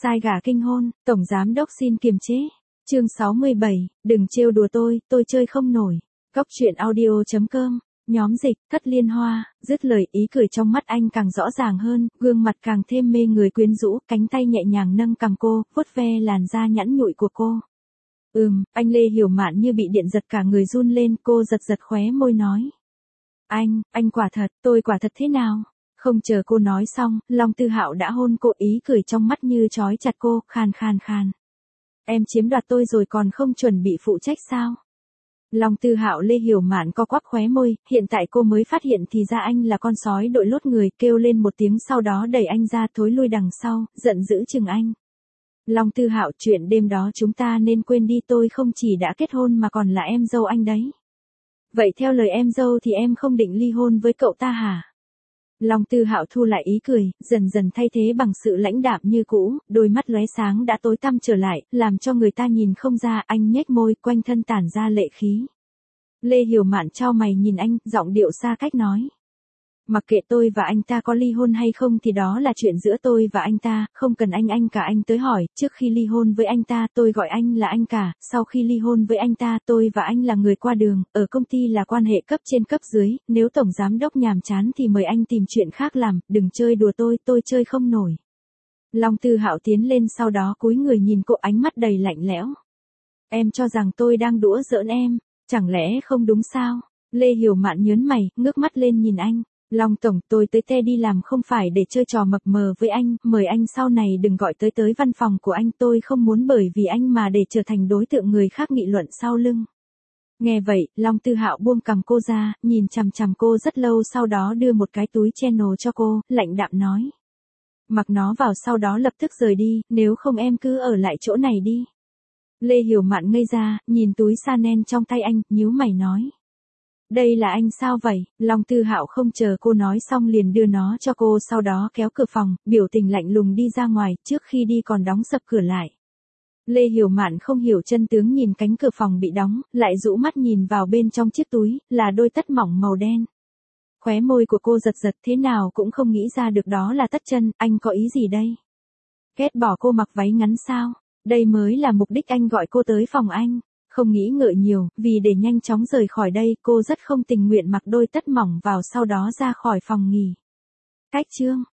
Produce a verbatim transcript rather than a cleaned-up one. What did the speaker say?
Sai gà kinh hôn, tổng giám đốc xin kiềm chế. Chương sáu mươi bảy, đừng trêu đùa tôi, tôi chơi không nổi. Góc truyện audio chấm com, nhóm dịch, Thất Liên Hoa, dứt lời ý cười trong mắt anh càng rõ ràng hơn, gương mặt càng thêm mê người quyến rũ, cánh tay nhẹ nhàng nâng cằm cô, vuốt ve làn da nhẵn nhụi của cô. Ừm, anh Lê Hiểu Mạn như bị điện giật cả người run lên, cô giật giật khóe môi nói. Anh, anh quả thật, tôi quả thật thế nào? Không chờ cô nói xong, Long Tư Hạo đã hôn cô, ý cười trong mắt như trói chặt cô, khàn khàn khàn. Em chiếm đoạt tôi rồi còn không chuẩn bị phụ trách sao? Long Tư Hạo Lê Hiểu Mạn co quắp khóe môi, hiện tại cô mới phát hiện thì ra anh là con sói đội lốt người, kêu lên một tiếng sau đó đẩy anh ra thối lui đằng sau, giận dữ chừng anh. Long Tư Hạo, chuyện đêm đó chúng ta nên quên đi, tôi không chỉ đã kết hôn mà còn là em dâu anh đấy. Vậy theo lời em dâu thì em không định ly hôn với cậu ta hả? Long Tư Hạo thu lại ý cười, dần dần thay thế bằng sự lãnh đạm như cũ, đôi mắt lóe sáng đã tối tăm trở lại, làm cho người ta nhìn không ra, anh nhếch môi, quanh thân tản ra lệ khí. Lê Hiểu Mạn chau mày nhìn anh, giọng điệu xa cách nói. Mặc kệ tôi và anh ta có ly hôn hay không thì đó là chuyện giữa tôi và anh ta, không cần anh anh cả anh tới hỏi, trước khi ly hôn với anh ta tôi gọi anh là anh cả, sau khi ly hôn với anh ta tôi và anh là người qua đường, ở công ty là quan hệ cấp trên cấp dưới, nếu tổng giám đốc nhàm chán thì mời anh tìm chuyện khác làm, đừng chơi đùa tôi, tôi chơi không nổi. Long Tư Hạo tiến lên sau đó cúi người nhìn cô, ánh mắt đầy lạnh lẽo. Em cho rằng tôi đang đùa giỡn em, chẳng lẽ không đúng sao? Lê Hiểu Mạn nhớn mày, ngước mắt lên nhìn anh. Long tổng, tôi tới te đi làm không phải để chơi trò mập mờ với anh, mời anh sau này đừng gọi tới tới văn phòng của anh, tôi không muốn bởi vì anh mà để trở thành đối tượng người khác nghị luận sau lưng. Nghe vậy, Long Tư Hạo buông cằm cô ra, nhìn chằm chằm cô rất lâu sau đó đưa một cái túi channel cho cô, lạnh đạm nói. Mặc nó vào sau đó lập tức rời đi, nếu không em cứ ở lại chỗ này đi. Lê Hiểu Mạn ngây ra, nhìn túi Chanel trong tay anh, nhíu mày nói. Đây là anh sao vậy? Long Tư Hạo không chờ cô nói xong liền đưa nó cho cô, sau đó kéo cửa phòng, biểu tình lạnh lùng đi ra ngoài, trước khi đi còn đóng sập cửa lại. Lê Hiểu Mạn không hiểu chân tướng nhìn cánh cửa phòng bị đóng, lại rũ mắt nhìn vào bên trong chiếc túi, là đôi tất mỏng màu đen. Khóe môi của cô giật giật, thế nào cũng không nghĩ ra được đó là tất chân, anh có ý gì đây? Ghét bỏ cô mặc váy ngắn sao? Đây mới là mục đích anh gọi cô tới phòng anh. Không nghĩ ngợi nhiều, vì để nhanh chóng rời khỏi đây, cô rất không tình nguyện mặc đôi tất mỏng vào sau đó ra khỏi phòng nghỉ. Cách chương